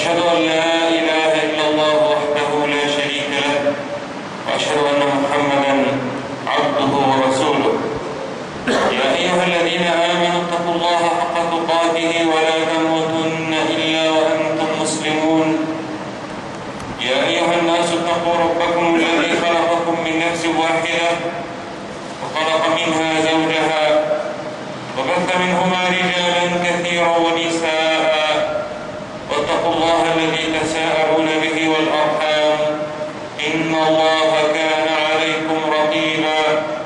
وأشهد أن لا إله إلا الله وحده لا شريك له، وأشهد أن محمدا عبده ورسوله. يا أيها الذين آمنوا اتقوا الله حق تقاته ولا تموتن إلا وأنتم مسلمون. يا أيها الناس اتقوا ربكم الذي خلقكم من نفس واحدة وخلق منها زوجها وبث منهما رجالا كثيرا ونساء، واتقوا الله الذي تساءلون به والأرحام إن الله كان عليكم رقيبا.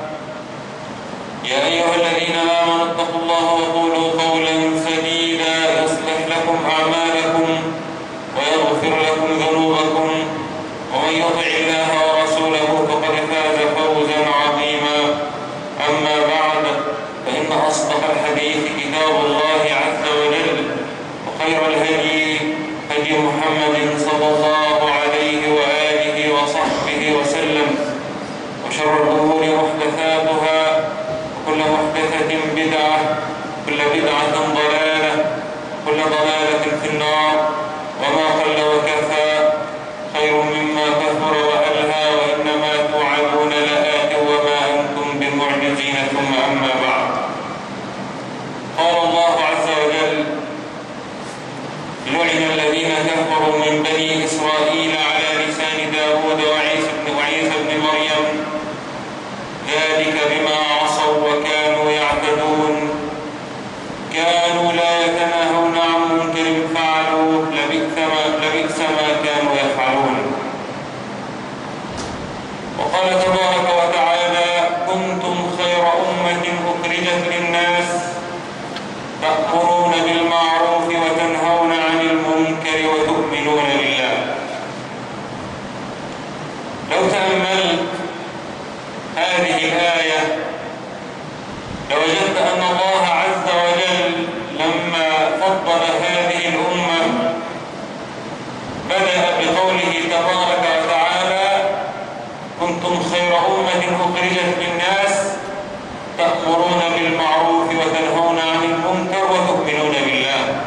يا أيها الذين آمنوا اتقوا الله وقولوا قولا سديدا يصلح لكم أعمالكم ويغفر لكم ذنوبكم، ومن يطع الله ورسوله فقد فاز فوزا عظيما. أما بعد، فإن أصدق الحديث كتاب الله عز وجل، وخير الهدي هدي محمد صلى الله عليه وآله وصحبه وسلم، وشر الأمور محدثاتها، وكل محدثة بدعة، كل بدعة ضلالة، وكل ضلالة في النار. وما قل وكفى خير مما كثر وألهى، وإنما توعدون لآت وما أنتم بمعجزين. ثم أما بعد، قال الله عز وجل: لعن الذين كفروا من بني إسرائيل على لسان داود وعيسى بن مريم، ذلك بما عصوا وكانوا يعتدون، كانوا لا يتناهون عن منكر فعلوه، لبئس ما كانوا يفعلون. وقال تبارك وتعالى: كنتم خير أمة أخرجت للناس تأمرون بالمعروف وتنهون عن المنكر وتؤمنون بالله. لو تأملت هذه الآية لوجدت أن الله عز وجل لما فضل هذه الأمة بدأ بقوله تبارك وتعالى: كنتم خير أمة أخرجت للناس تأمرون بالمعروف وتنهون عن المنكر وتؤمنون بالله.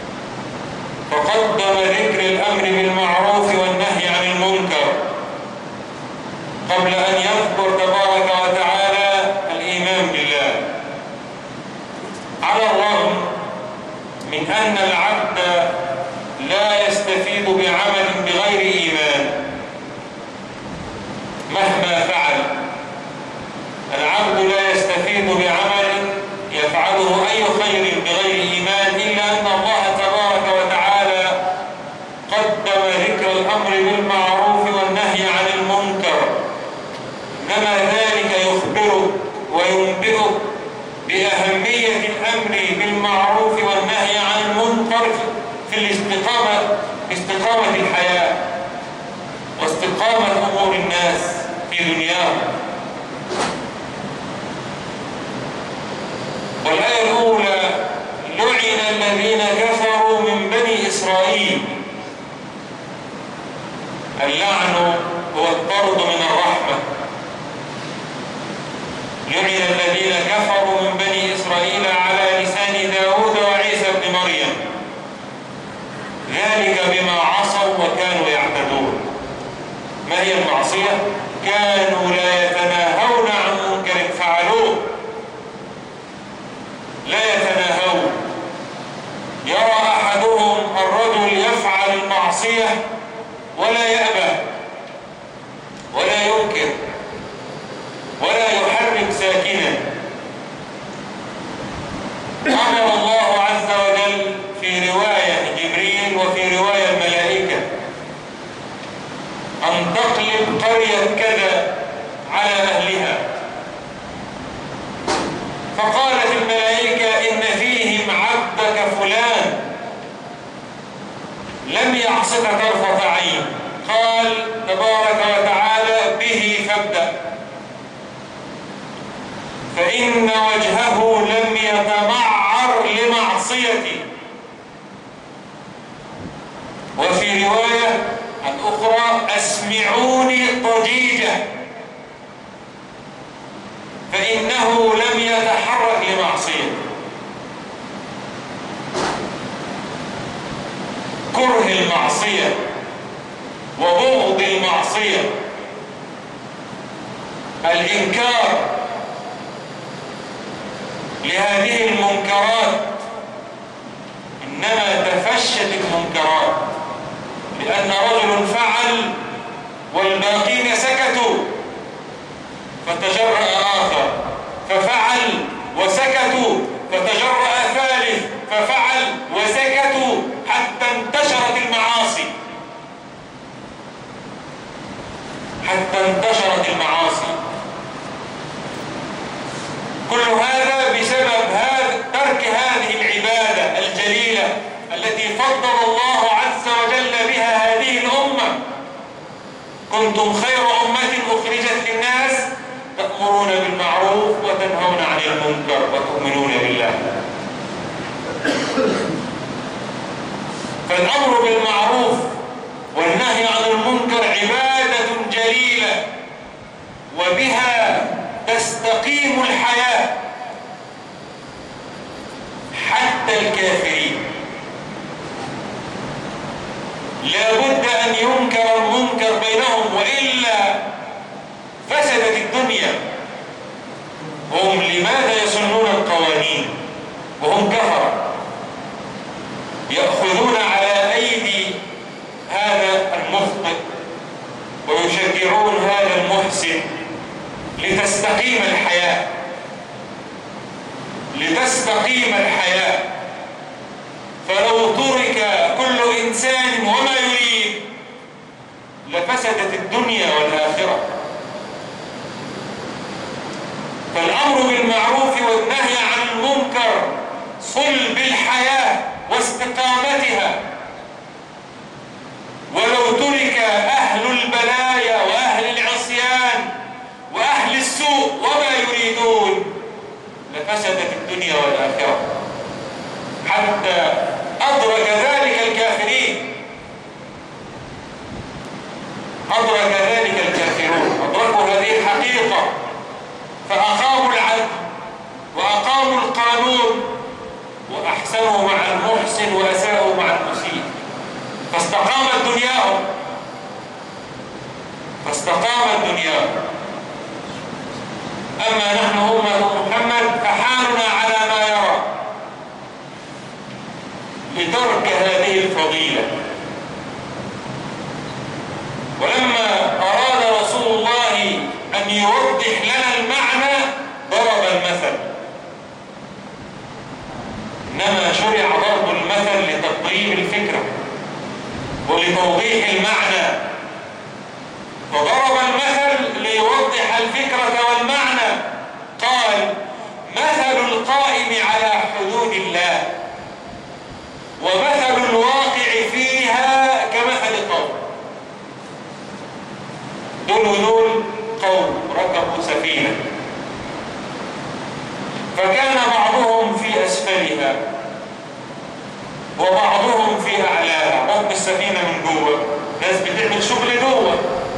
فقدم ذكر الأمر بالمعروف والنهي عن المنكر قبل أن يذكر تبارك وتعالى الإيمان بالله، على الرغم من أن العبد لا يستفيد بعمل بغير إيمان مهما فعل. العبد لا يستفيد بعمل يفعله أي خير بغير إيمان، إلا أن الله تبارك وتعالى قدم ذكر الأمر بالمعروف والنهي عن المنكر، كما ذلك يخبرك وينبئك بأهمية الأمر بالمعروف والنهي عن المنكر في استقامة الحياة واستقامة أمور الناس في دنياهم. والآية الأولى: لعن الذين كفروا من بني إسرائيل. اللعن هو الطرد من الرحمة. لعن الذين كفروا من بني إسرائيل على لسان داود وعيسى بن مريم، ذلك بما عصوا وكانوا يعتدون. ما هي المعصية؟ كانوا لا يتناهون عن منكر فعلوه، لا يتناهون. يرى أحدهم الرجل يفعل المعصية ولا يأبى ولا ينكر ولا يحرك ساكنا. أمر الله عز وجل في رواية جبريل وفي رواية الملائكة أن تقلب قرية كذا على أهلها، فقالت الملائكة: إن فيهم عبدك فلان لم يعصك طرفة عين. قال تبارك وتعالى: به فابدأ، فإن وجهه لم يتمعر لمعصيتي. وفي رواية الأخرى: أسمعوني ضجيجة، فإنه لم يتحرك لمعصيتي. كره المعصية وبغض المعصية، الإنكار لهذه المنكرات، إنما تفشت المنكرات لأن رجل فعل والباقين سكتوا، فتجرأ آخر ففعل وسكتوا، فتجرأ ثالث ففعل وسكتوا، حتى انتشرت المعاصي، حتى انتشرت المعاصي. كل هذا بسبب ترك هذه العبادة الجليلة التي فضل الله عز وجل بها هذه الأمة. كنتم خير أمة أخرجت للناس تأمرون بالمعروف وتنهون عن المنكر وتؤمنون بالله. فالأمر بالمعروف والنهي عن المنكر عبادة جليلة، وبها تستقيم الحياة حتى الكافرين. لا بد أن ينكر المنكر بينهم، وإلا فسدت الدنيا. هم لماذا يسنون القوانين وهم كفرة؟ يأخذون على أيدي هذا المخطئ ويشجعون هذا المحسن لتستقيم الحياة، لتستقيم الحياة. فلو ترك كل إنسان وما يريد لفسدت الدنيا والآخرة. فالأمر بالمعروف والنهي عن المنكر صلب الحياة واستقامتها. ولو ترك أهل البلايا وأهل العصيان وأهل السوء وما يريدون لفسدت الدنيا والآخرة. حتى أدرك ذلك الكافرين، أدرك ذلك الكافرون، أدركوا هذه الحقيقة فأقاموا العدل وأقاموا القانون وأحسنوا مع المحسن وأساءوا مع المسيء، فاستقامت دنياهم، فاستقامت دنياهم. أما نحن أمة محمد فحالنا على ما يرى لترك هذه الفضيلة. ولما أراد رسول الله أن يوضح لنا المعنى ضرب المثل، إنما شرع ضرب المثل لتقريب الفكرة ولتوضيح المعنى، فضرب المثل ليوضح الفكرة والمعنى. قال: مثل القائم على حدود الله ومثل الواقع فيها كمثل قوم. دول قوم ركبوا سفينة، فكان بعضهم في أسفلها وبعضهم في أعلاها. بطن السفينة من جوه ناس بتعمل شغل جوه،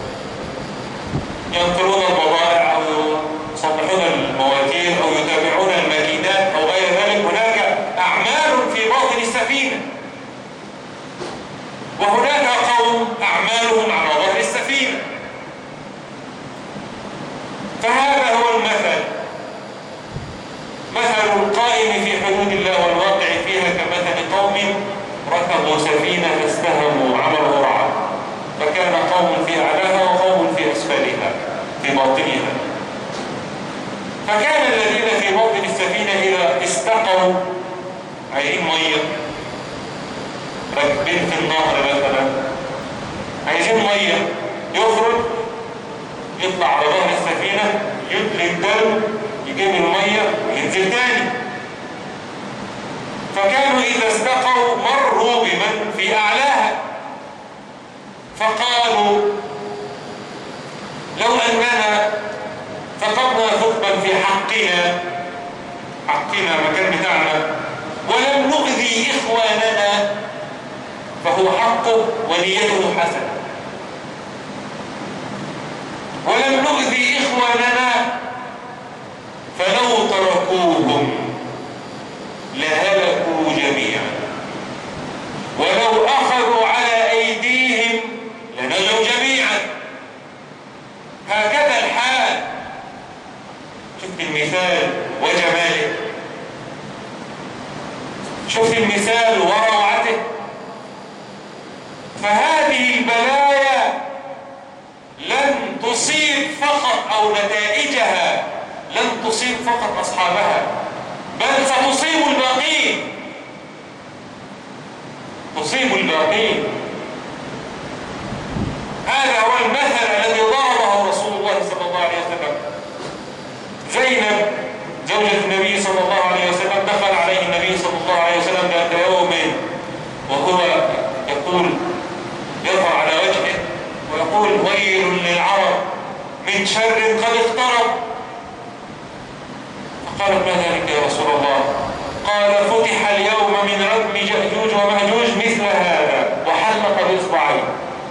ينقلون البضائع أو يصلحون المواتير أو يتابعون الماكينات أو غير ذلك. هناك أعمال في باطن السفينة، وهناك قوم أعمالهم على ظهر السفينة. فهذا هو المثل، مثل القائم في حدود الله والواقع فيها كمثل قوم ركبوا سفينة فاستهموا عملوا رعب، فكان قوم في أعلاها وقوم في أسفلها في باطنها. فكان الذين في باطن السفينة إذا استقوا عايزين مية، راكبين في النهر مثلا عايزين مية، يخرج يطلع على ظهر السفينة يدلي الدلو يجيب المية وينزل تاني. فكانوا إذا استقوا مروا بمن في أعلاها فقالوا: لو أننا فقدنا ثقبا في حقنا مكان بتاعنا ولم نؤذي إخواننا فهو حقه ونيته حسنة، ولم نؤذي إخواننا فلو تركوهم لهلكوا جميعا، ولو أخذوا فقط أصحابها، بل ستصيب الباقين، تصيب الباقين. هذا هو المثل الذي ضربه رسول الله صلى الله عليه وسلم. زينب زوجة النبي صلى الله عليه وسلم دخل عليه النبي صلى الله عليه وسلم ذات يوم وهو يقول، يرفع على وجهه ويقول: ويل للعرب من شر قد اقترب. فقالت: ما ذلك يا رسول الله؟ قال: فتح اليوم من ردم يأجوج ومأجوج مثل هذا، وحلق بإصبعيه.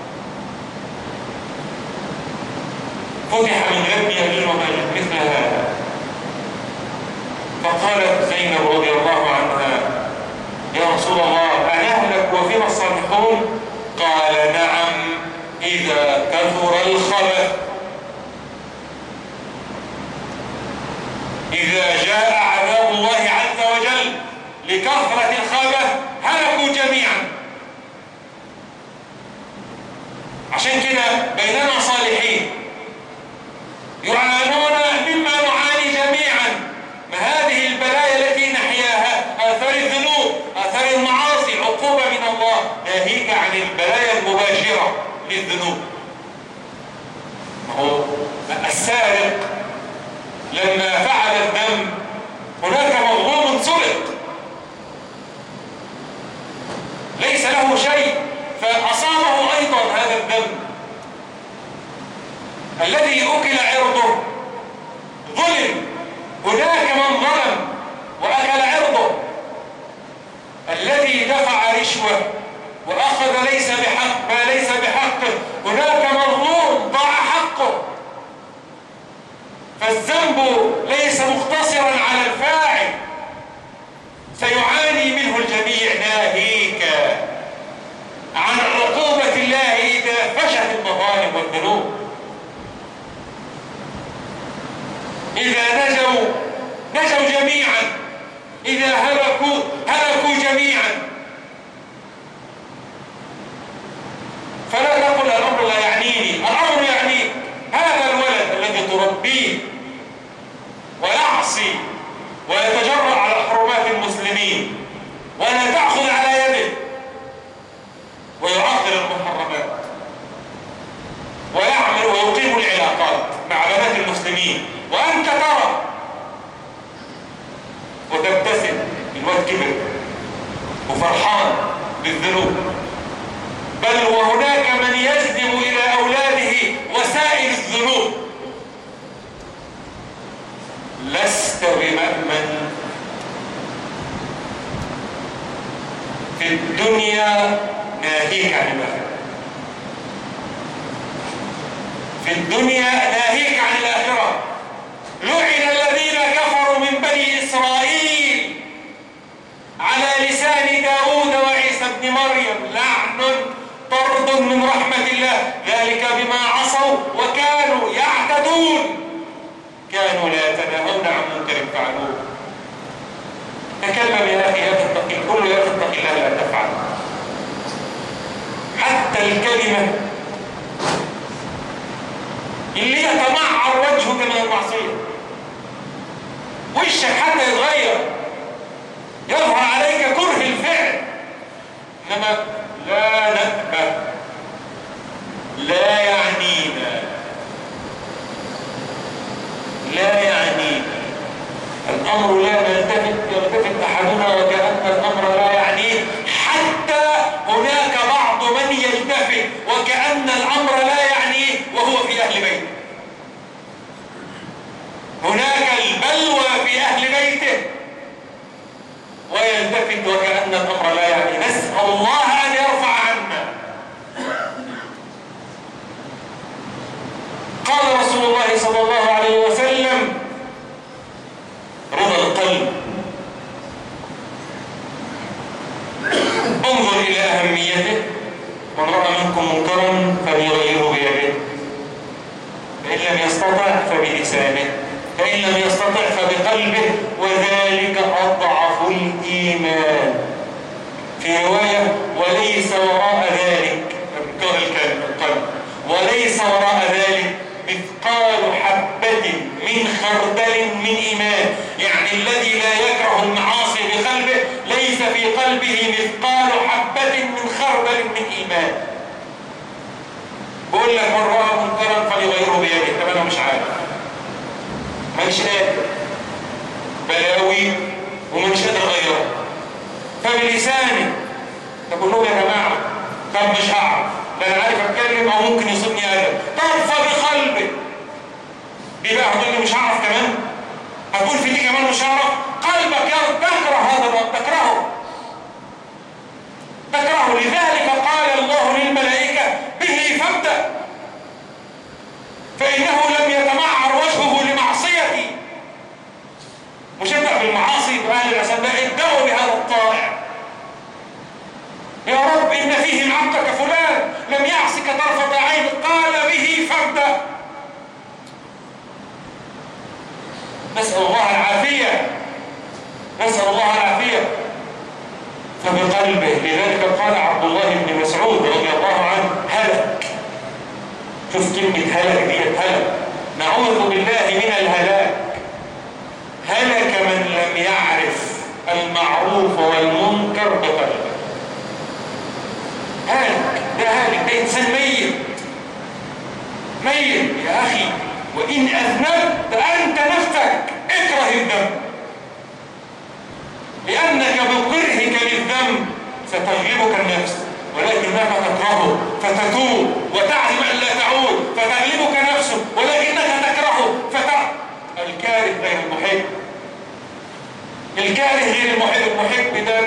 فتح من ردم يأجوج ومأجوج مثل هذا. فقالت زينب رضي الله عنها: يا رسول الله أنهلك وفينا الصالحون؟ قال: نعم إذا كثر الخبث. إذا جاء عذاب الله عز وجل لكثرة الخبث هلكوا جميعا. عشان كده بيننا صالحين يعانون مما نعاني جميعا. ما هذه البلايا التي نحياها؟ آثار الذنوب، آثار المعاصي، عقوبة من الله، ناهيك عن البلايا المباشرة للذنوب. هو السارق لما فعل الذنب هناك مظلوم سرق ليس له شيء فأصابه أيضا هذا الذنب. الذي أكل عرضه ظلم، هناك من ظلم وأكل عرضه. الذي دفع رشوة وأخذ ما ليس بحقه، هناك مظلوم ضاع حقه. فالذنب ليس مقتصرا على الفاعل، سيعاني منه الجميع. ناهيك عن عقوبة الله إذا فشت المظالم والذنوب. إذا نجوا جميعا، إذا هلكوا جميعا. فلا تقل الأمر لا يعنيني، الأمر يعنيك. هذا الولد الذي تربيه ويعصي ويتجرأ على حرمات المسلمين ولا تأخذ على يده ويعطل المحرمات ويعمل ويقيم العلاقات مع بنات المسلمين، وأنت ترى وتبتسم. الواد كبر وفرحان بالذنوب. بل وهناك من يجذب إلى أولاده وسائل الذنوب. لست بمأمن في الدنيا، ناهيك عن الآخرة. في الدنيا ناهيك عن الآخرة. لعن الذين كفروا من بني إسرائيل على لسان داود وعيسى ابن مريم، لعن طرد من رحمة الله، ذلك بما عصوا وكانوا يعتدون، كانوا لا يتناهون عن منكر فعلوه. تكلم يا أخي لا تتقي، قل لا تتقي الله لا تفعل. حتى الكلمة اللي يتمعر وجهك من المعصية، وشك حتى يتغير، يظهر عليك كره الفعل، إنما لا نأبه، لا يعنينا، لا يعنينا الأمر، لا يلتفت أحدنا وكأن الأمر لا يعنيه. حتى هناك بعض من يلتفت وكأن الأمر لا يعنيه وهو في أهل بيته. هناك البلوى في أهل بيته ويلتفت وكأن الأمر لا يعنيه. نسأل الله أن يرفع عنا. قال رسول الله صلى الله عليه وسلم: رضا القلب. انظر إلى أهميته. من رأى منكم منكرا فليغيره بيده، فإن لم يستطع فبلسانه، فإن لم يستطع فبقلبه، وذلك أضعف الإيمان. في رواية: وليس وراء ذلك، القلب، وليس وراء ذلك مثقال حبة من خردل من إيمان. مثقال حبة من خردل من إيمان. بقول لك من رأى منكرا فليغيره بيده. طب أنا مش عارف، مانيش قادر، بلاوي ومانيش قادر أغيره، فبلساني تقول لهم يا جماعة طب مش هعرف، لا أنا عارف أتكلم أو ممكن يصيبني ألم. طب فبقلبي دي بقى هتقول لي مش هعرف كمان؟ هتقول في دي كمان مش هعرف؟ قلبك تكره هذا الرب، تكرهه. لذلك قال الله للملائكة به فابدأ، فإنه لم يتمعر وجهه لمعصيتي. مش ابدأ بالمعاصي بأهل الأسماء، ابدأوا بهذا الطائع. يا رب إن فيهم عبدك فلان لم يعصك طرفة عين، قال به فابدأ. نسأل الله العافية، نسأل الله العافية. فبقلبه. لذلك قال عبد الله بن مسعود رضي الله عنه هلك. شوف كلمة هلك دي، هلك، نعوذ بالله من الهلاك. هلك من لم يعرف المعروف والمنكر بقلبه. هلك، ده هالك، ده إنسان ميت ميت يا أخي. وإن أذنبت أنت نفسك اكره الذنب، لأنك بكرهك للذنب ستغلبك النفس، ولكنك تكرهه فتتوب وتعزم أن لا تعود فتغلبك نفسك، ولكنك تكرهه الكاره غير المحب. الكاره غير المحب. المحب ده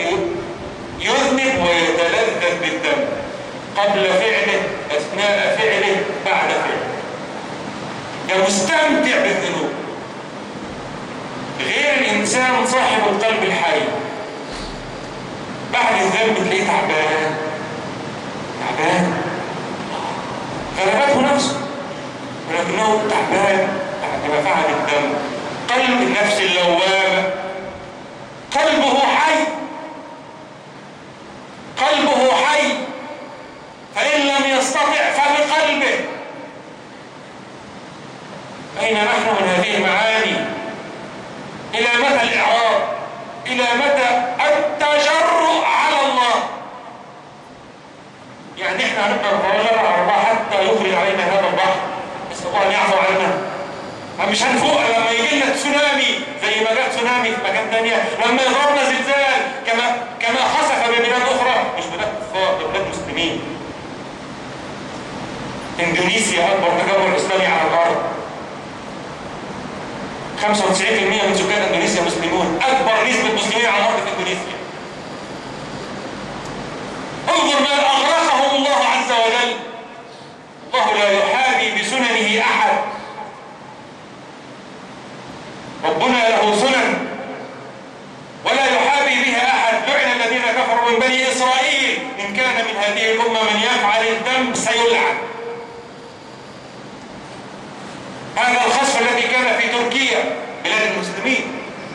يذنب ويتلذذ بالذنب قبل فعله، أثناء فعله، بعد فعله. ده مستمتع بالذنوب. غير الإنسان صاحب القلب الحي، بعد الذنب تلاقيه تعبان غلبته نفسه، ولكنه تعبان بعد ما فعل الذنب. قلب النفس اللوامة قلبه حي، قلبه حي. فإن لم يستطع فبقلبه. أين نحن من هذه المعاني؟ إلى متى الإعراض؟ إلى متى التجرؤ على الله؟ يعني إحنا هنبقى نتجرأ على الله حتى يخرج علينا هذا البحر، نسأل الله أن يعفو عنا. مش هنفوق لما يجي لنا تسونامي زي ما جاء تسونامي في مكان ثانية، لما يضربنا زلزال كما خسف ببلاد أخرى، مش بلاد كفار، بلاد مسلمين. إندونيسيا أكبر تجمع إسلامي على الأرض، 95% من سكان اندونيسيا مسلمون، اكبر نسبة مسلمين على الارض في اندونيسيا. انظر ما اغرقهم الله عز وجل. الله لا يحابي بسننه احد، ربنا له سنن ولا يحابي بها احد. لعن الذين كفروا من بني اسرائيل، ان كان من هذه الامة من يفعل الذنب سيلعن. هذا الخسف الذي كان في تركيا، بلاد المسلمين،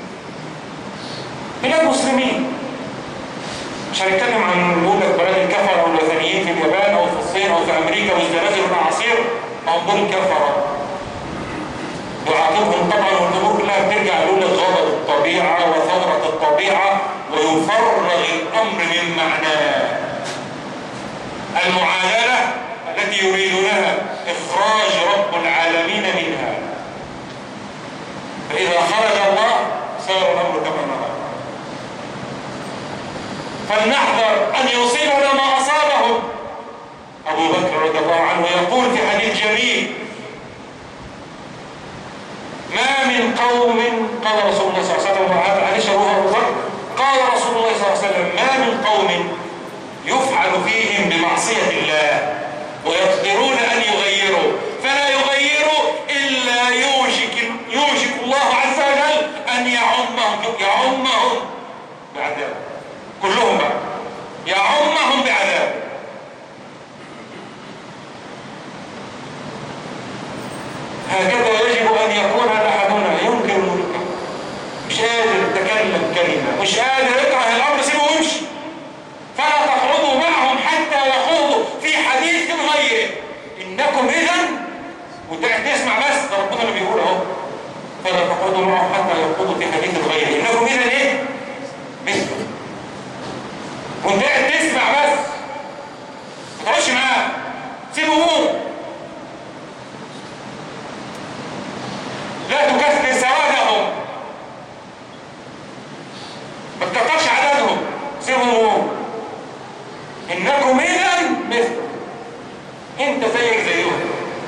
بلاد مسلمين. مش هنتكلم عن وجود بلاد الكفرة والوثنيين في اليابان او في الصين او في امريكا والزلازل والاعاصير، او دول الكفرة يعاقبهم طبعا، والامور كلها بترجع لولا غضب الطبيعة وثورة الطبيعة، ويفرغ الامر من معناه. المعادلة التي يريدونها إخراج رب العالمين منها، فإذا خرج الله صار الأمر كما نرى. فلنحذر أن يصيبنا ما أصابهم. أبو بكر رضي الله عنه يقول في حديث جميل: ما من قوم، قال رسول الله صلى الله عليه وسلم، وهذا حديث رواه أبو بكر، قال رسول الله صلى الله عليه وسلم: ما من قوم يفعل فيهم بمعصية الله ويقدرون أن يغيروا فلا يغيروا إلا يوشك الله عز وجل أن يعمهم بعذاب. كلهم بقى يعمهم بعذاب. هكذا يجب أن يكون أحدنا ينكر المنكر، مش قادر تكلم كلمة، مش قادر يكره الأمر، سيبه ويمشي. فلا تقعدوا معهم حتى يخوضوا في حديث غيره، إنكم إذن، وتسمع بس ده ربنا اللي بيقول اهو: فلا تقعدوا معهم حتى يخوضوا في حديث غيره، إنكم إذن إيه؟ مثله. إنكم إذا مثل، أنت زيك زيهم،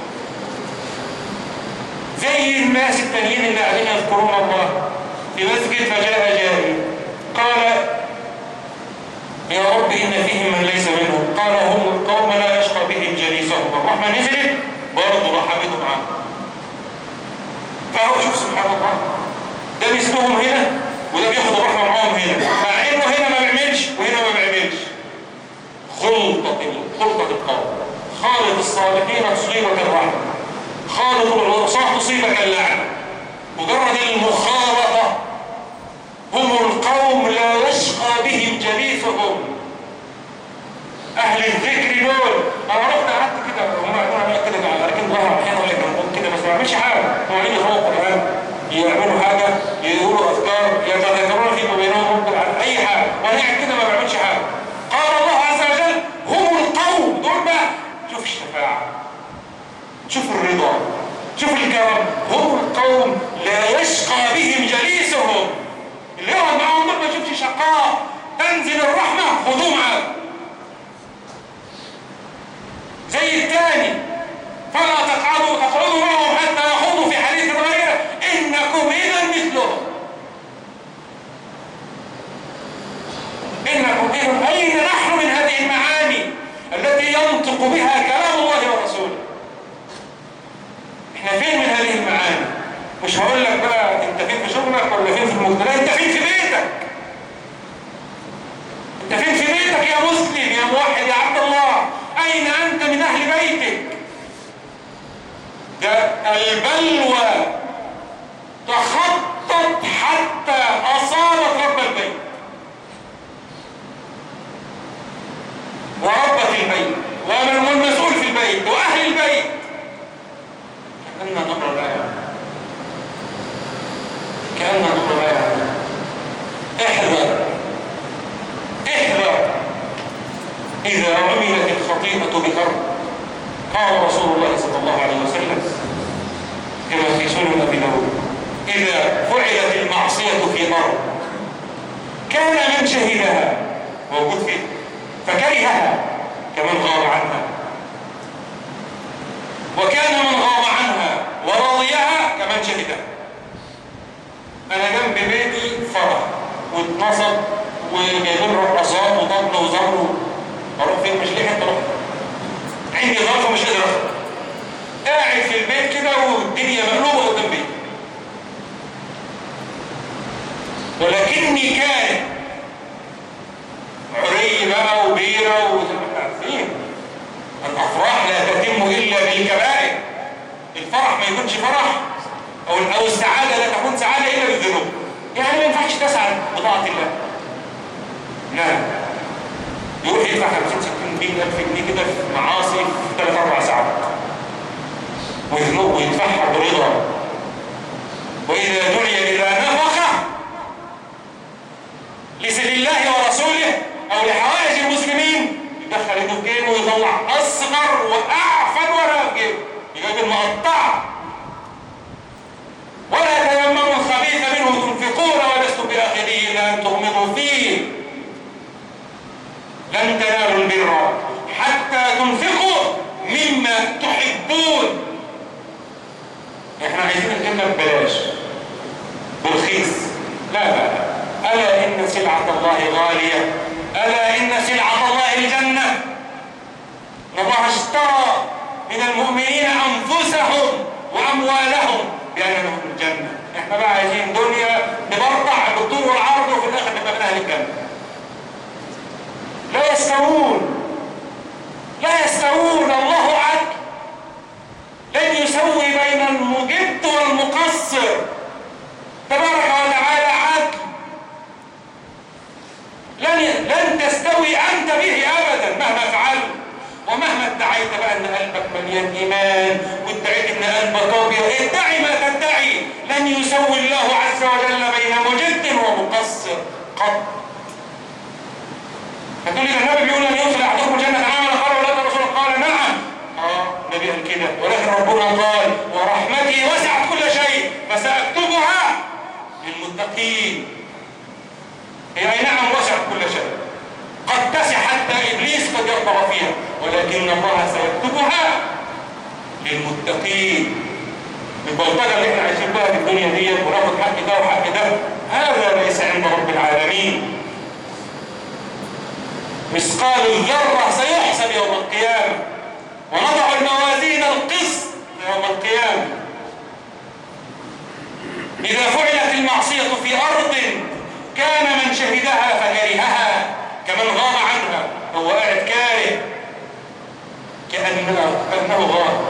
زي الناس التانيين اللي قاعدين يذكرون الله في مسجد. فجاء جاري قال يا رب إن فيهم من ليس منهم، قال هم القوم لا يشقى بهم جليسهم. الرحمة نزلت برضه رحمته معاه. فهو شوف سبحان الله، ده مثلهم هنا وده بياخد الرحمة معاهم هنا، مع إنه هنا ما بيعملش وهنا ما بيعملش. خلطة القوم. خالط الصالحين تصيبك الرحمة، خالط العصاة تصيبك اللعنة. مجرد المخالطة. هم القوم لا يشقى بهم جليسهم. أهل الذكر دول أنا رحت قعدت كده، هم قاعدين كده على أركان ظهر أحيانا ولا جنبهم كده، بس ما بعملش حاجة. هم قاعدين يقرأوا القرآن، يعملوا حاجة، يقولوا أذكار، يتذكرون فيما بينهم، ممكن على أي حاجة، وأنا قاعد كده ما بعملش حاجة. قال الله عز وجل هم القوم دول بقى. شوف الشفاعة، شوف الرضا، شوف الكرم. هم القوم لا يشقى بهم جليسهم. اللي يقعد معاهم دول ما يشوفش شقاء، تنزل الرحمة خذوه معاك. زي الثاني فلا تقعدوا معهم حتى يخوضوا في حديث غيره إنكم إذا مثلهم. إنكم إذا، أين نحن من هذه المعاني التي ينطق بها كلام الله ورسوله؟ احنا فين من هذه المعاني؟ مش هقول لك بقى انت فين في شغلك ولا فين في المجتمع، انت فين في بيتك؟ انت فين في بيتك يا مسلم يا موحد يا عبد الله؟ اين انت من اهل بيتك؟ ده البلوى تخطت حتى اصابت رب البيت وربة البيت ومن المسؤول في البيت واهل البيت. كأننا نقرأ الآية، كأننا نقرأ الآية. احذر احذر إذا عملت الخطيئة بأرض. قال رسول الله صلى الله عليه وسلم كما في سنن أبي داود إذا فعلت المعصية في أرض كان من شهدها موجود فيه فكرهها كمن غاب عنها، وكان من غاب عنها ورضيها كمن شهدها. أنا جنب بيتي فرح واتنصب وجايبين رقصات وطبل وزمر، أروح فين؟ مش ليه حتى أروح، عندي ظرف ومش قادر أروح، قاعد في البيت كده والدنيا مقلوبة قدام بيتي. ولكني كان عري بقى وبيرة وزي ما احنا عارفين الأفراح لا تتم إلا بالكبائر. الفرح ما يكونش فرح أو السعادة لا تكون سعادة إلا بالذنوب. يعني ما ينفعش تسعد بطاعة الله. لا، يروح يدفع 50-60-100 ألف جنيه كده في معاصي في 3-4 ساعات ويذنوب ويدفعها برضا. وإذا دعي إلى نفقة لسبيل الله ورسوله أو لحوائج المسلمين يدخل يده في جيبه ويطلع أصغر وأعفن ولا في جيبه، يجيب المقطعة. ولا تيمموا الخبيث منه تنفقون ولستم بآخذيه إلا أن تغمضوا فيه لن تنالوا البر حتى تنفقوا مما تحبون. احنا عايزين الجنة ببلاش برخيص. لا ألا إن سلعة الله غالية، ألا إن سلعة الله الجنة. الله اشترى من المؤمنين أنفسهم وأموالهم بأن لهم الجنة. احنا بقى عايزين دنيا نبرطع بالطول والعرض وفي الآخر نبقى من أهل الجنة. لا يستوون، لا يستوون. الله عدل، لن يسوي بين المجد والمقصر تبارك وتعالى عدل. لن تستوي أنت به أبدا مهما فعلت ومهما ادعيت بقى أن قلبك مليان إيمان وادعيت أن قلبك أبيض. ادعي ما تدعي، لن يسوي الله عز وجل بين مجد ومقصر قط. فتقول لي النبي بيقول لن يدخل أحدكم الجنة عمل قال ولا الرسول قال نعم. النبي قال كده، ولكن ربنا قال ورحمتي وسعت كل شيء فسأكتبها للمتقين. هي أي نعم وسعت كل شيء، قد تسع حتى إبليس يطغى فيها، ولكن الله سيكتبها للمتقين. البلطجة اللي احنا عايشين بها في الدنيا دي وناخد حق ده وحق ده، هذا ليس عند رب العالمين. مثقال الذرة سيحسب يوم القيامة، ونضع الموازين القسط يوم القيامة. إذا فعلت المعصية في أرض كان من شهدها فكرهها كمن غاب عنها، هو قاعد كاره كأنه غاب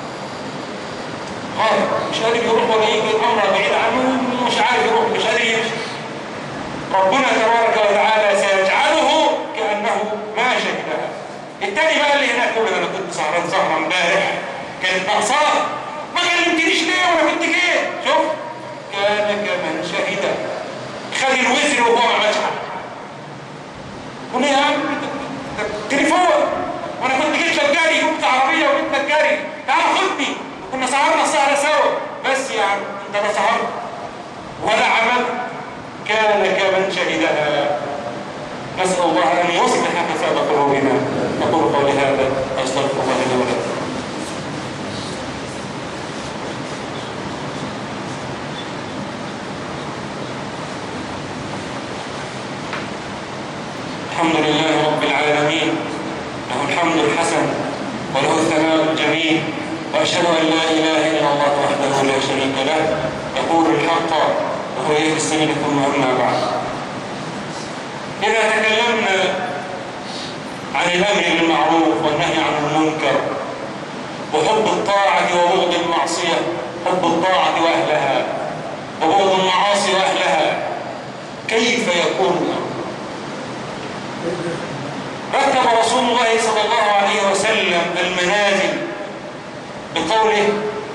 مش قادر يروح ولا يجي، الأمر بعيد عنه، مش عارف يروح، مش قادر يمشي. ربنا تبارك وتعالى سيجعله كأنه ما شهدها. التاني بقى اللي هناك يقول أنا كنت سهران سهرة امبارح كانت ناقصاه، ما كلمتنيش ليه وانا كنت جيت؟ شوف، كان كمن شهدها، خد الوزر وهو ما عملش حاجه. قلنا يا عم تليفون وانا كنت جيت لك جاري، جبت عربيه وجبت لك جاري، تعال خدني، كنا سهرنا السهره سوا، بس يا عم انت لا سهرت ولا عملت، كان كمن شهدها. نسال الله ان يصلح حساب قلوبنا. اقول قولي هذا استغفر الله لي ولكم. الحمد لله رب العالمين، له الحمد الحسن وله الثناء الجميل، وأشهد أن لا إله إلا الله وحده لا شريك له، يقول الحق وهو يهدي السبيل. ثم أما بعد، إذا تكلمنا عن الأمر بالمعروف والنهي عن المنكر وحب الطاعة وبغض المعصية، حب الطاعة وأهلها وبغض المعاصي وأهلها، كيف يكون؟ رتب رسول الله صلى الله عليه وسلم المنازل بقوله: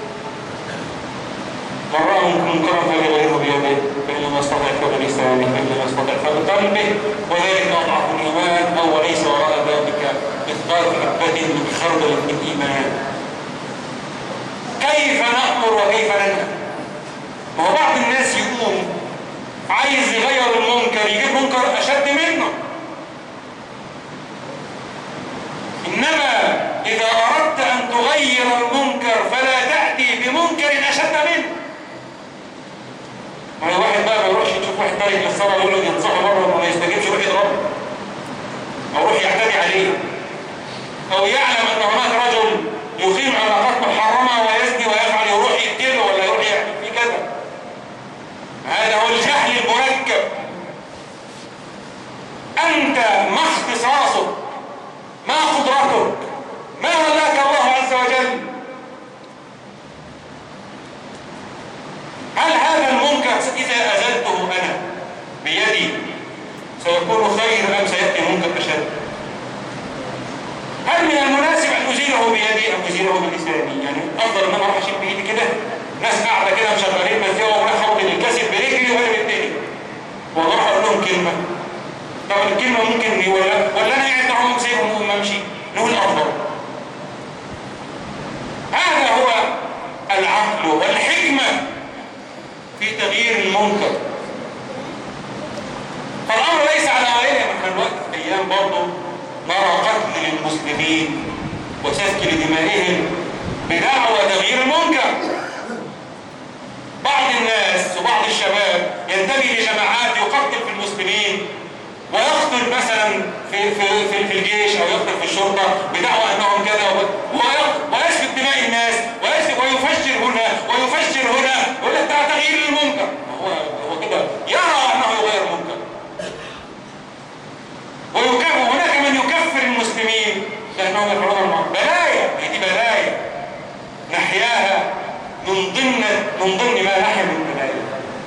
من رأى منكرا فليغيره بيده، فإن لم يستطع فبلسانه، فإن لم يستطع فبقلبه، وذلك أضعف الإيمان، أو وليس وراء ذلك مثقال حبة من خردل من إيمان. كيف نأمر وكيف ننهى؟ وهو بعض الناس يقوم عايز يغير المنكر، يجيب منكر أشد منه. إنما إذا أردت أن تغير المنكر فلا تأتي بمنكر أشد منه. يعني واحد بقى ما يروحش يشوف واحد تارك للصلاة يقول له ينصحه مرة وما يستجيبش، يروح يضربه أو يروح يعتدي عليه، أو يعلم أن هناك رجل يقيم علاقات محرمة ويزني ويفعل، يروح يقتله ولا يروح يعمل فيه كذا. هذا هو الجهل المركب. أنت ما اختصاصك، ما قدرتك، ما ولاك الله عز وجل. هل هذا المنكر إذا أزلته أنا بيدي سيكون خير أم سيأتي منكر أشد؟ هل من المناسب أن أزيله بيدي أم أزيله بلساني؟ يعني أفضل أن أنا أروح أشيل بإيدي كده، ناس قاعدة كده مشغلين مزيكا وأنا حاول الكسب برجلي وأنا بالدنيا وأروح أقول لهم كلمة. طب الكلمة ممكن ولا أنا قاعد معهم سيبهم وما أمشي؟ نقول أفضل. هذا هو العقل والحكمة في تغيير المنكر. فالأمر ليس على غيره. نحن الوقت أيام برضه نرى قتل للمسلمين وسفك لدمائهم بدعوى تغيير المنكر. بعض الناس وبعض الشباب ينتمي لجماعات يقتل في المسلمين ويقتل مثلا في الجيش او يقتل في الشرطه بدعوى انهم كذا، ويسفك دماء الناس ويفجر هنا ويفجر هنا، يقول لك ده تغيير المنكر. هو كده يرى انه يغير المنكر. وهناك من يكفر المسلمين لانهم يفعلون المنكر. بلايا، هذه بلايا نحياها من ضمن ما نحيا من بلايا.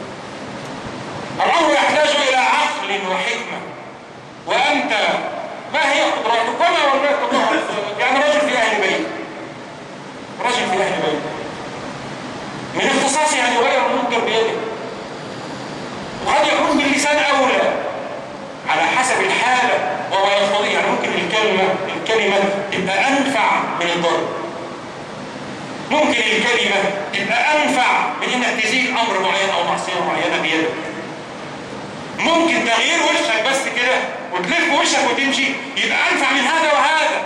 الامر يحتاج الى عقل وحكمه. وأنت ما هي قدراتك وما ولاك الله عز وجل؟ يعني رجل في أهل بيت، من اختصاصه أن يغير المنكر بيده، وقد يكون باللسان أولى على حسب الحالة وهو يقتضي. يعني ممكن الكلمة تبقى أنفع من الضرب، ممكن الكلمة تبقى أنفع من إنك تزيل أمر معين أو معصية معينة بيدك. ممكن تغيير وشك بس كده وتلف وشك وتمشي يبقى أنفع من هذا وهذا.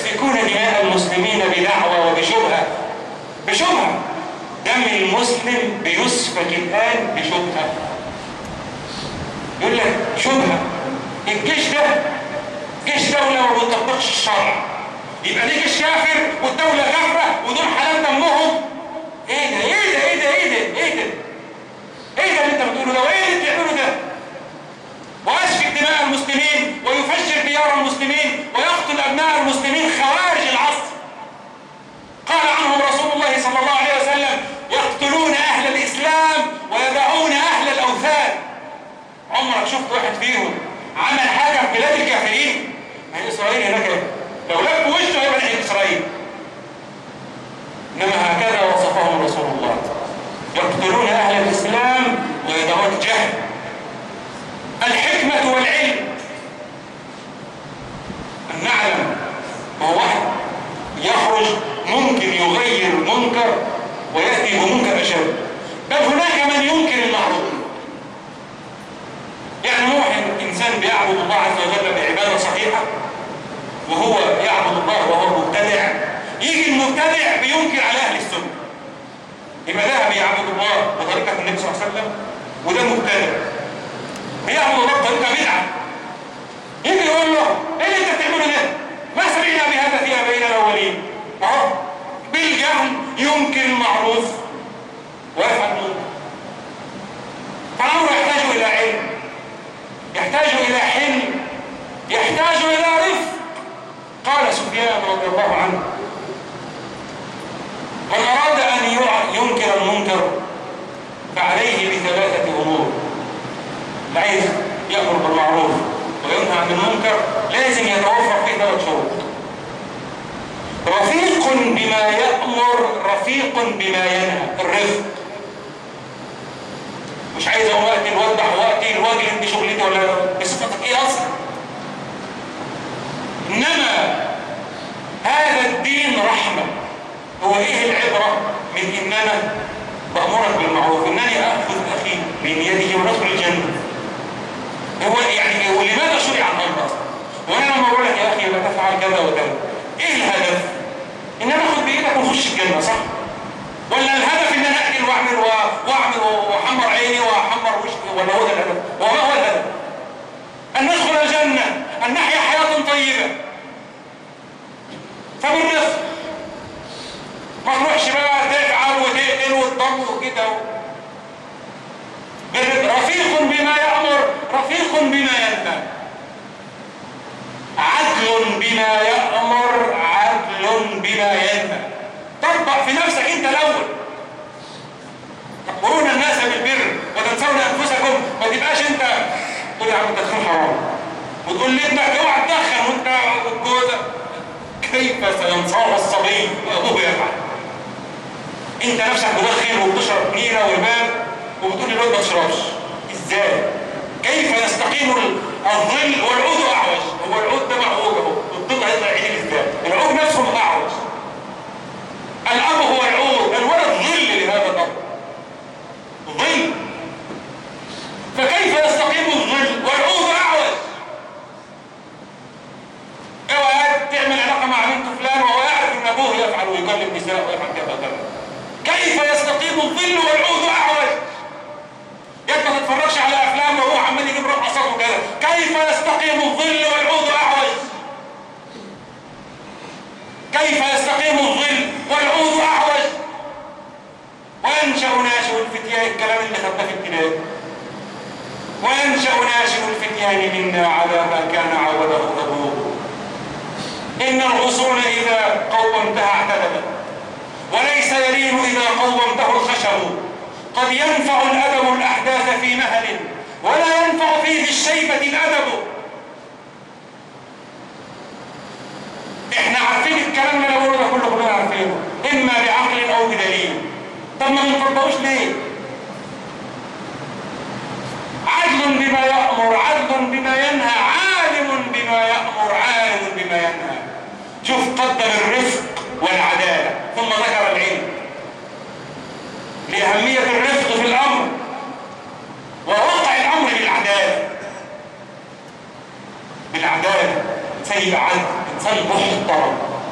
يسفكون دماء المسلمين بدعوى وبشبهة. بشبهة. دم المسلم بيسفك الآن بشبهة. يقول لك شبهة. الجيش ده جيش دولة ما بيطبقش الشرع، يبقى ليه جيش كافر والدولة كافرة ودول حلال دمهم. ايه ده ايه ده ايه ده ايه ده ايه ده ايه ده اللي انت بتقوله ده وايه اللي بتعمله ده؟ ويسفك دماء المسلمين ويفجر ديار المسلمين ويقتل ابناء المسلمين خوارج العصر. قال عنهم رسول الله صلى الله عليه وسلم: يقتلون اهل الاسلام ويدعون اهل الاوثان. عمرك شفت واحد فيهم عمل حاجه في بلاد الكافرين؟ ما هي اسرائيل هناك لو لف وشه هيبقى ناحيه اسرائيل. انما هكذا وصفهم رسول الله: يقتلون اهل الاسلام ويدعون الجهل. الحكمه والعلم ان نعلم. هو واحد يخرج ممكن يغير منكر وياتي بمنكر اشد، بل هناك من ينكر المعروف. يعني واحد انسان بيعبد الله عز وجل بعباده صحيحه وهو يعبد الله وهو مبتدع، يجي المبتدع بينكر على اهل السنه، يبقى ده بيعبد الله بطريقه النبي صلى الله عليه وسلم وده مبتدع بيعبد الله بطريقه بدعه. يجي يقول له: ايه اللي انت بتعمله ده؟ ما سمعنا بهذا في ابائنا الاولين. اهو بالجهل ينكر المعروف ويفعل المنكر. فالامر يحتاج الى علم، يحتاج الى حلم، يحتاج الى رفق. قال سفيان رضي الله عنه: من اراد ان ينكر المنكر فعليه بثلاثه امور. عايز يامر بالمعروف وينهى عن المنكر لازم يتوفر فيه 3 شروط: رفيق بما يأمر، رفيق بما ينهى. الرفق. مش عايز اقوم وقتي الوضح وقتي الواجب دي شغلتي ولا بصفتك ايه اصلا. انما هذا الدين رحمه. هو ايه العبره من ان انا بامرك بالمعروف، انني اخذ اخي من يده وندخل الجنه. هو يعني ولماذا شرع الامر اصلا؟ وانا لما بقول لك يا اخي لا تفعل كذا وكذا، ايه الهدف؟ ان انا اخذ بايدك ونخش الجنه، صح؟ ولا الهدف ان انا اكل واعمل واحمر عيني واحمر وشي؟ ولا هو ده الهدف؟ وما هو الهدف؟ ان ندخل الجنه، ان نحيا حياه طيبه. فبالرفق. ما تروحش بقى تفعل وتقتل وتضم وكده. رفيق بما يأمر، رفيق بما ينهى. عدل بما يأمر، عدل بما ينهى. طبق في نفسك انت الاول. تأمرون الناس بالبر وتنسون انفسكم. ما تبقاش انت تقول يا عم التدخين حرام وتقول لابنك اوعى تدخن وانت والجوزه. كيف سينصاع الصبي وابوه يفعل؟ انت نفسك مدخن وبتشرب نيره ورباب وبتقول للواد ما تشربش. ازاي؟ كيف يستقيم الظل والعود اعوج؟ هو العود ده معوج اهو، الظل هيطلع عينيه ازاي؟ العود نفسه اعوج. الاب هو العود، الولد ظل لهذا الاب. ظل. فكيف يستقيم الظل والعود اعوج؟ اوعى تعمل علاقه مع بنت فلان وهو يعرف ان ابوه يفعل ويكلم نساء ويفعل كذا وكذا. كيف يستقيم الظل والعود اعوج؟ يبقى ما تتفرجش على افلام وهو عمال يجيب رقصات وكذا. كيف يستقيم الظل والعود اعوج؟ كيف يستقيم الظل والعود اعوج؟ وينشأ ناشئ الفتيان، الكلام اللي خدناه في ابتدائي، وينشأ ناشئ الفتيان منا على ما كان عوده ابوه. ان الغصون اذا قومتها اعتدلت، وليس يلين اذا قومته الخشب. قد ينفع الادب الاحداث في مهل ولا ينفع فيه الشيبه الادب. احنا عارفين الكلام اللي بقوله ده كله، كلنا عارفينه اما بعقل او بدليل. طب ما بنطبقوش ليه؟ عدل بما يأمر، عدل بما ينهى، عالم بما يأمر، عالم بما ينهى. شوف قدم الرفق والعدالة ثم ذكر العلم لأهمية الرفق في الأمر ووقع الأمر بالعدالة. بالعدالة إنسان يبقى عدل، إنسان محترم،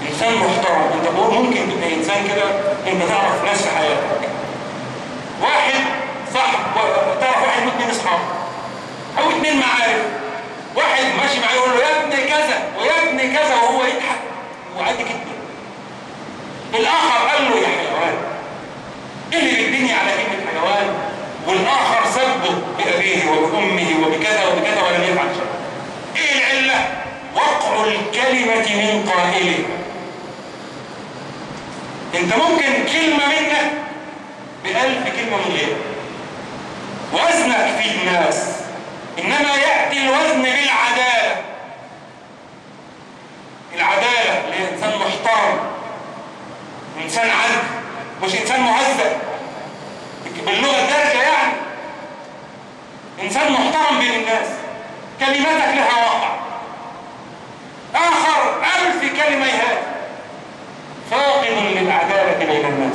إنسان محترم. أنت ممكن تبقى إنسان كده، أنت تعرف ناس في حياتك، واحد صاحب، تعرف واحد واثنين أصحاب أو اثنين معارف، واحد ماشي معاه يقول له يا ابني كذا ويا ابني كذا وهو يضحك وعادي جدا. الآخر قال له يا حيوان، اللي بالدنيا على كلمة حيوان، والآخر سبه بأبيه وبأمه وبكذا وبكذا ولم يفعل شيء. إيه العلة؟ وقع الكلمة من قائله. أنت ممكن كلمة منك ب1000 كلمة من غيرك، وزنك في الناس، إنما يأتي الوزن بالعدالة. العدالة لإنسان محترم، إنسان عدل، مش إنسان مهذب باللغة الدارجة، يعني إنسان محترم بين الناس، كلماتك لها وقع. آخر 1000 كلمة يهاد، فاقد للعدالة بين الناس.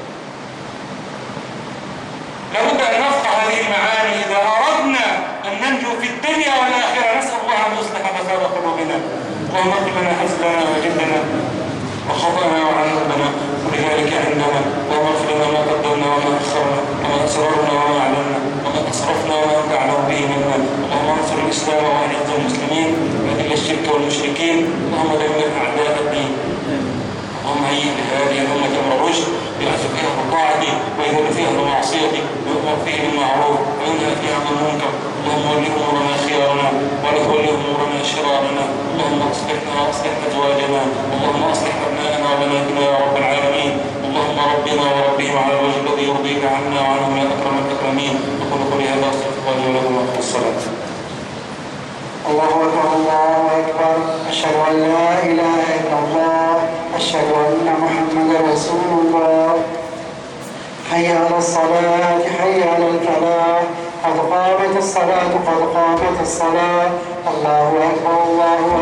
لابد أن نفقه هذه المعاني إذا أردنا أن ننجو في الدنيا والآخرة. نسأل الله أن يصلح فساد قلوبنا، اللهم اغفر لنا حزبنا وجدنا وخطأنا وعذابنا ولذلك عندنا، اللهم اغفر لنا ما قدمنا وما أخرنا وما أسررنا وما أعلنا وما أسرفنا وما أنت أعلم به منا. اللهم انصر الإسلام وأعز المسلمين وأذل الشرك والمشركين. اللهم دمر أعداء الدين. اللهم هيئ لهذه الأمة أمر رشد يعز فيها بطاعتك ويذل فيها بمعصيتك ويؤمر فيه بالمعروف وينهى فيها عن المنكر. اللهم ول أمورنا خيارنا ولا تول أمورنا شرارنا. اللهم اصلحنا واصلح أزواجنا. اللهم اصلح أبناءنا وبناتنا يا رب العالمين. اللهم ربنا وربهم على الوجه الذي يرضيك عنا وعنهم يا أكرم الأكرمين. أقول قولي هذا أستغفر الله لي ولكم وأقم الصلاة. الله أكبر الله أكبر، أشهد أن لا إله إلا الله، أشهد أن محمدا رسول الله. حي على الصلاة، حي على الفلاح، قد قامت الصلاة، قد قامت الصلاة. الله أكبر الله